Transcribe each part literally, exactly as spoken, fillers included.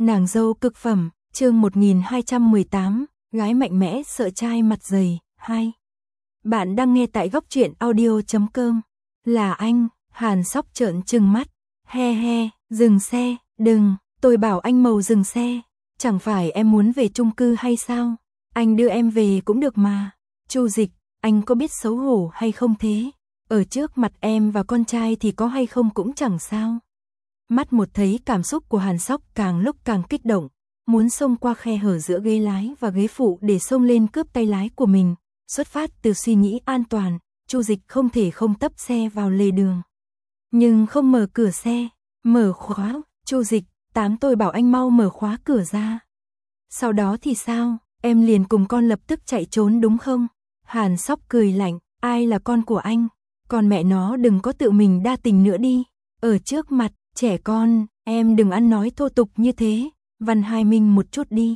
Nàng dâu cực phẩm, chương một nghìn hai trăm mười tám, gái mạnh mẽ sợ trai mặt dày, hai. Bạn đang nghe tại góc truyện audio chấm com. Là anh, Hàn Sóc trợn trừng mắt. He he, dừng xe, đừng, tôi bảo anh Mầu dừng xe. Chẳng phải em muốn về chung cư hay sao? Anh đưa em về cũng được mà. Chu Dịch, anh có biết xấu hổ hay không thế? Ở trước mặt em và con trai thì có hay không cũng chẳng sao. Mắt một thấy cảm xúc của Hàn Sóc càng lúc càng kích động, muốn xông qua khe hở giữa ghế lái và ghế phụ để xông lên cướp tay lái của mình. Xuất phát từ suy nghĩ an toàn, Chu Dịch không thể không tấp xe vào lề đường. Nhưng không mở cửa xe, mở khóa, Chu Dịch, tám tôi bảo anh mau mở khóa cửa ra. Sau đó thì sao, em liền cùng con lập tức chạy trốn đúng không? Hàn Sóc cười lạnh, ai là con của anh? Con mẹ nó đừng có tự mình đa tình nữa đi. Ở trước mặt trẻ con, em đừng ăn nói thô tục như thế, văn hai minh một chút đi.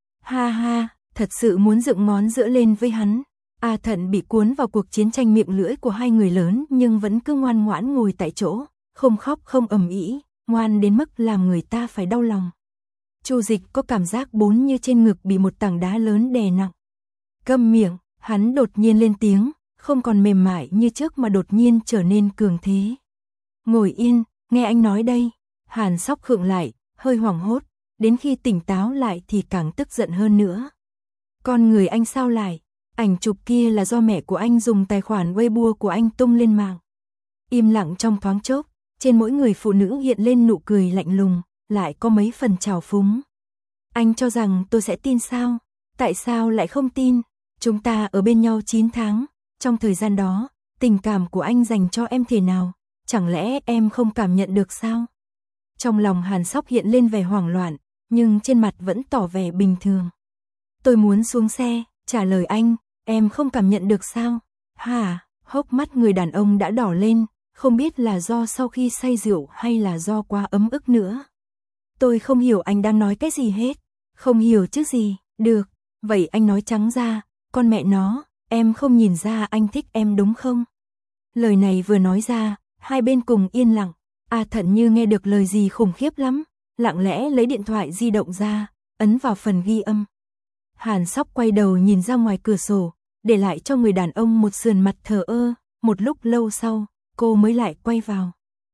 Ha ha, thật sự muốn dựng ngón giữa lên với hắn. A Thận bị cuốn vào cuộc chiến tranh miệng lưỡi của hai người lớn nhưng vẫn cứ ngoan ngoãn ngồi tại chỗ, không khóc không ầm ĩ, ngoan đến mức làm người ta phải đau lòng. Chu Dịch có cảm giác bốn như trên ngực bị một tảng đá lớn đè nặng. Câm miệng, hắn đột nhiên lên tiếng, không còn mềm mại như trước mà đột nhiên trở nên cường thế. Ngồi yên, nghe anh nói đây. Hàn Sóc khựng lại, hơi hoảng hốt, đến khi tỉnh táo lại thì càng tức giận hơn nữa. Con người anh sao lại? Ảnh chụp kia là do mẹ của anh dùng tài khoản Weibo của anh tung lên mạng. Im lặng trong thoáng chốc, trên mỗi người phụ nữ hiện lên nụ cười lạnh lùng, lại có mấy phần trào phúng. Anh cho rằng tôi sẽ tin sao? Tại sao lại không tin? Chúng ta ở bên nhau chín tháng, trong thời gian đó, tình cảm của anh dành cho em thế nào? Chẳng lẽ em không cảm nhận được sao? Trong lòng Hàn Sóc hiện lên vẻ hoảng loạn, nhưng trên mặt vẫn tỏ vẻ bình thường. Tôi muốn xuống xe, trả lời anh, em không cảm nhận được sao? Hả? Hốc mắt người đàn ông đã đỏ lên, không biết là do sau khi say rượu hay là do quá ấm ức nữa. Tôi không hiểu anh đang nói cái gì hết. Không hiểu chứ gì, được, vậy anh nói trắng ra, con mẹ nó, em không nhìn ra anh thích em đúng không? Lời này vừa nói ra, hai bên cùng yên lặng. A Thận như nghe được lời gì khủng khiếp lắm, lặng lẽ lấy điện thoại di động ra, ấn vào phần ghi âm. Hàn Sóc quay đầu nhìn ra ngoài cửa sổ, để lại cho người đàn ông một sườn mặt thờ ơ, một lúc lâu sau, cô mới lại quay vào.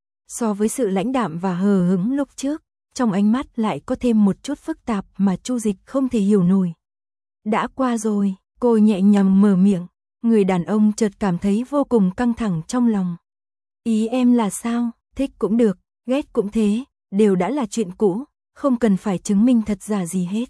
So với sự lãnh đạm và hờ hững lúc trước, trong ánh mắt lại có thêm một chút phức tạp mà Chu Dịch không thể hiểu nổi. Đã qua rồi, cô nhẹ nhàng mở miệng, người đàn ông chợt cảm thấy vô cùng căng thẳng trong lòng. Ý em là sao? Thích cũng được, ghét cũng thế, đều đã là chuyện cũ, không cần phải chứng minh thật giả gì hết.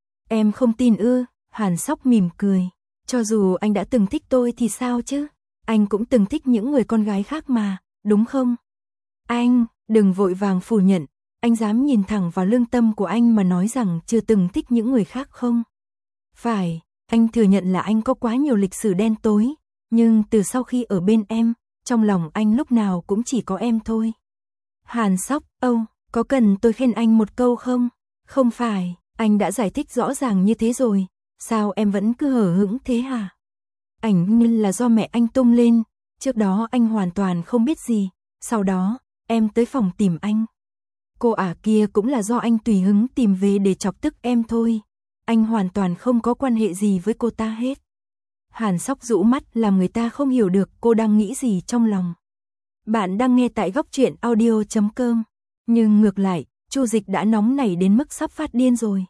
Em không tin ư? Hàn Sóc mỉm cười. Cho dù anh đã từng thích tôi thì sao chứ? Anh cũng từng thích những người con gái khác mà, đúng không? Anh, đừng vội vàng phủ nhận, anh dám nhìn thẳng vào lương tâm của anh mà nói rằng chưa từng thích những người khác không? Phải, anh thừa nhận là anh có quá nhiều lịch sử đen tối, nhưng từ sau khi ở bên em, trong lòng anh lúc nào cũng chỉ có em thôi. Hàn Sóc, âu, có cần tôi khen anh một câu không? Không phải, anh đã giải thích rõ ràng như thế rồi, sao em vẫn cứ hờ hững thế hả? Ảnh như là do mẹ anh tung lên, trước đó anh hoàn toàn không biết gì, sau đó, em tới phòng tìm anh. Cô ả kia cũng là do anh tùy hứng tìm về để chọc tức em thôi, anh hoàn toàn không có quan hệ gì với cô ta hết. Hàn Sóc rũ mắt làm người ta không hiểu được cô đang nghĩ gì trong lòng. Bạn đang nghe tại góc truyện audio chấm com. Nhưng ngược lại, Chu Dịch đã nóng nảy đến mức sắp phát điên rồi.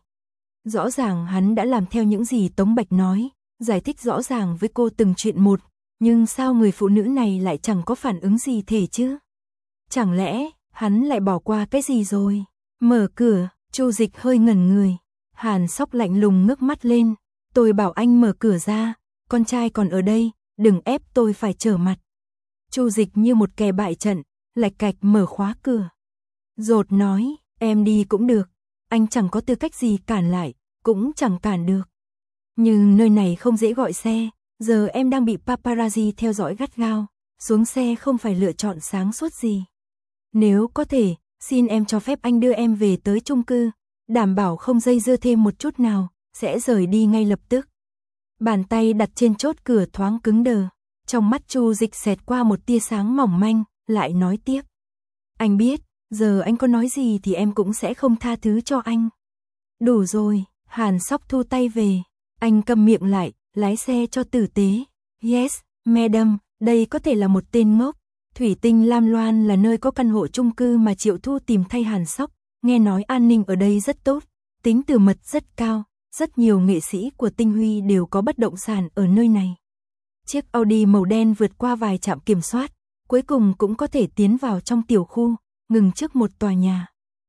Rõ ràng hắn đã làm theo những gì Tống Bạch nói, giải thích rõ ràng với cô từng chuyện một, nhưng sao người phụ nữ này lại chẳng có phản ứng gì thể chứ? Chẳng lẽ, hắn lại bỏ qua cái gì rồi? Mở cửa, Chu Dịch hơi ngẩn người. Hàn Sóc lạnh lùng ngước mắt lên. Tôi bảo anh mở cửa ra, con trai còn ở đây, đừng ép tôi phải trở mặt. Chu Dịch như một kẻ bại trận, lạch cạch mở khóa cửa. Dột nói, em đi cũng được, anh chẳng có tư cách gì cản lại, cũng chẳng cản được. Nhưng nơi này không dễ gọi xe, giờ em đang bị paparazzi theo dõi gắt gao, xuống xe không phải lựa chọn sáng suốt gì. Nếu có thể, xin em cho phép anh đưa em về tới chung cư, đảm bảo không dây dưa thêm một chút nào, sẽ rời đi ngay lập tức. Bàn tay đặt trên chốt cửa thoáng cứng đờ, trong mắt Chu Dịch xẹt qua một tia sáng mỏng manh, lại nói tiếp. Anh biết, Giờ anh có nói gì thì em cũng sẽ không tha thứ cho anh. Đủ rồi, Hàn Sóc thu tay về. Anh câm miệng lại, lái xe cho tử tế. Yes, madam, đây có thể là một tên ngốc. Thủy Tinh Lam Loan là nơi có căn hộ chung cư mà Triệu Thu tìm thay Hàn Sóc. Nghe nói an ninh ở đây rất tốt, tính từ mật rất cao. Rất nhiều nghệ sĩ của Tinh Huy đều có bất động sản ở nơi này. Chiếc Audi màu đen vượt qua vài trạm kiểm soát, cuối cùng cũng có thể tiến vào trong tiểu khu, ngừng trước một tòa nhà.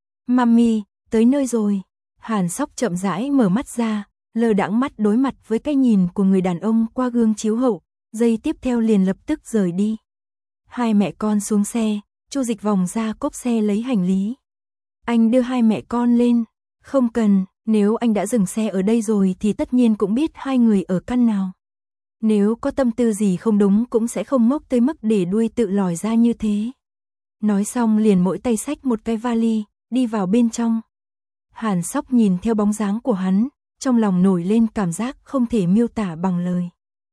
Mami, tới nơi rồi. Hàn Sóc chậm rãi mở mắt ra, lờ đãng mắt đối mặt với cái nhìn của người đàn ông qua gương chiếu hậu, giây tiếp theo liền lập tức rời đi. Hai mẹ con xuống xe, Chu Dịch vòng ra cốp xe lấy hành lý. Anh đưa hai mẹ con lên. Không cần, nếu anh đã dừng xe ở đây rồi thì tất nhiên cũng biết hai người ở căn nào. Nếu có tâm tư gì không đúng cũng sẽ không ngốc tới mức để đuôi tự lòi ra như thế. Nói xong liền mỗi tay xách một cái vali, đi vào bên trong. Hàn Sóc nhìn theo bóng dáng của hắn, trong lòng nổi lên cảm giác không thể miêu tả bằng lời.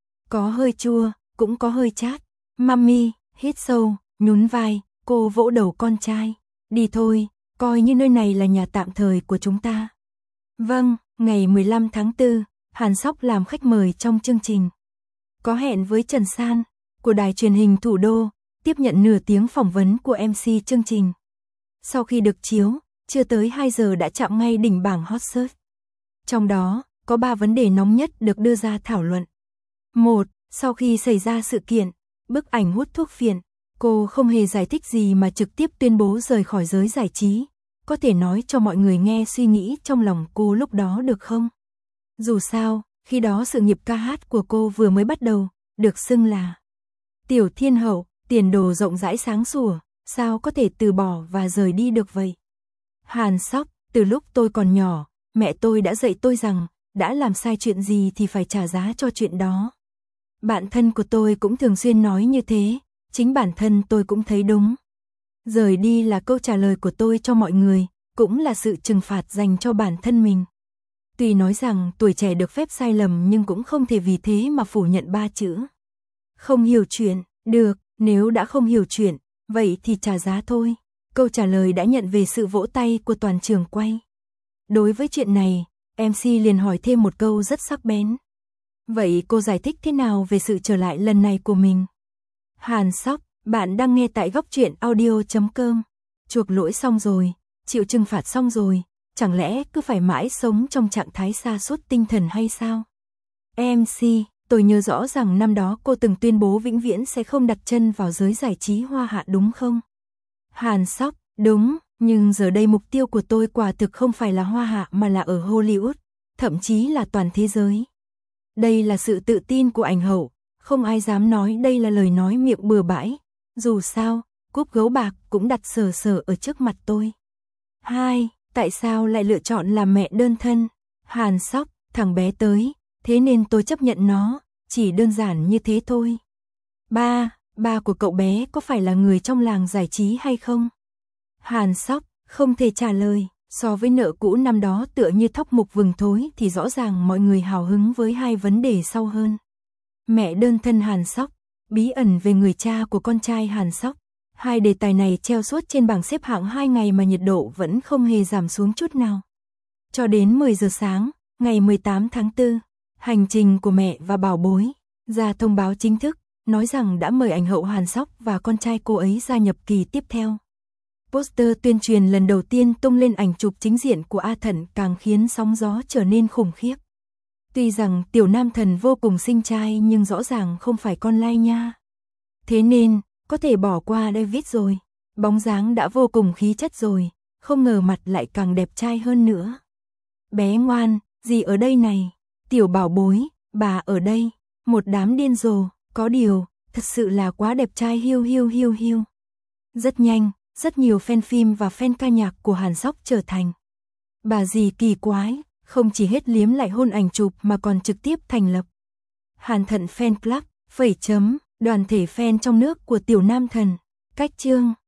Có hơi chua, cũng có hơi chát. Mami, hít sâu, nhún vai, cô vỗ đầu con trai. Đi thôi, coi như nơi này là nhà tạm thời của chúng ta. Vâng, ngày mười lăm tháng tư, Hàn Sóc làm khách mời trong chương trình. Có hẹn với Trần San, của đài truyền hình Thủ đô, tiếp nhận nửa tiếng phỏng vấn của em xê chương trình. Sau khi được chiếu, chưa tới hai giờ đã chạm ngay đỉnh bảng hot search. Trong đó, có ba vấn đề nóng nhất được đưa ra thảo luận. Một, sau khi xảy ra sự kiện, bức ảnh hút thuốc phiện, cô không hề giải thích gì mà trực tiếp tuyên bố rời khỏi giới giải trí. Có thể nói cho mọi người nghe suy nghĩ trong lòng cô lúc đó được không? Dù sao, khi đó sự nghiệp ca hát của cô vừa mới bắt đầu, được xưng là Tiểu Thiên Hậu, tiền đồ rộng rãi sáng sủa, sao có thể từ bỏ và rời đi được vậy? Hàn Sóc, từ lúc tôi còn nhỏ, mẹ tôi đã dạy tôi rằng, đã làm sai chuyện gì thì phải trả giá cho chuyện đó. Bạn thân của tôi cũng thường xuyên nói như thế, chính bản thân tôi cũng thấy đúng. Rời đi là câu trả lời của tôi cho mọi người, cũng là sự trừng phạt dành cho bản thân mình. Tuy nói rằng tuổi trẻ được phép sai lầm nhưng cũng không thể vì thế mà phủ nhận ba chữ. Không hiểu chuyện, được, nếu đã không hiểu chuyện, vậy thì trả giá thôi. Câu trả lời đã nhận về sự vỗ tay của toàn trường quay. Đối với chuyện này, em xê liền hỏi thêm một câu rất sắc bén. Vậy cô giải thích thế nào về sự trở lại lần này của mình? Hàn Sóc, bạn đang nghe tại góc truyện audio chấm com. Chuộc lỗi xong rồi, chịu trừng phạt xong rồi, chẳng lẽ cứ phải mãi sống trong trạng thái sa sút tinh thần hay sao? em xê, tôi nhớ rõ rằng năm đó cô từng tuyên bố vĩnh viễn sẽ không đặt chân vào giới giải trí Hoa Hạ đúng không? Hàn Sóc, đúng, nhưng giờ đây mục tiêu của tôi quả thực không phải là Hoa Hạ mà là ở Hollywood, thậm chí là toàn thế giới. Đây là sự tự tin của ảnh hậu, không ai dám nói đây là lời nói miệng bừa bãi. Dù sao, cúp gấu bạc cũng đặt sờ sờ ở trước mặt tôi. Hai, tại sao lại lựa chọn làm mẹ đơn thân? Hàn Sóc, thằng bé tới, thế nên tôi chấp nhận nó, chỉ đơn giản như thế thôi. Ba, ba của cậu bé có phải là người trong làng giải trí hay không? Hàn Sóc, không thể trả lời, so với nợ cũ năm đó tựa như thóc mục vừng thối thì rõ ràng mọi người hào hứng với hai vấn đề sau hơn. Mẹ đơn thân Hàn Sóc, bí ẩn về người cha của con trai Hàn Sóc. Hai đề tài này treo suốt trên bảng xếp hạng hai ngày mà nhiệt độ vẫn không hề giảm xuống chút nào. Cho đến mười giờ sáng, ngày mười tám tháng tư, hành trình của mẹ và bảo bối ra thông báo chính thức, nói rằng đã mời ảnh hậu Hàn Sóc và con trai cô ấy gia nhập kỳ tiếp theo. Poster tuyên truyền lần đầu tiên tung lên ảnh chụp chính diện của A Thận càng khiến sóng gió trở nên khủng khiếp. Tuy rằng tiểu nam thần vô cùng xinh trai nhưng rõ ràng không phải con lai nha. Thế nên, có thể bỏ qua David rồi. Bóng dáng đã vô cùng khí chất rồi, không ngờ mặt lại càng đẹp trai hơn nữa. Bé ngoan, gì ở đây này? Tiểu bảo bối, bà ở đây. Một đám điên rồ, có điều, thật sự là quá đẹp trai hiu hiu hiu hiu. Rất nhanh, rất nhiều fan phim và fan ca nhạc của Hàn Sóc trở thành bà dì kỳ quái, không chỉ hết liếm lại hôn ảnh chụp mà còn trực tiếp thành lập Hàn Thận Fan Club, phẩy chấm, đoàn thể fan trong nước của tiểu nam thần. Cách chương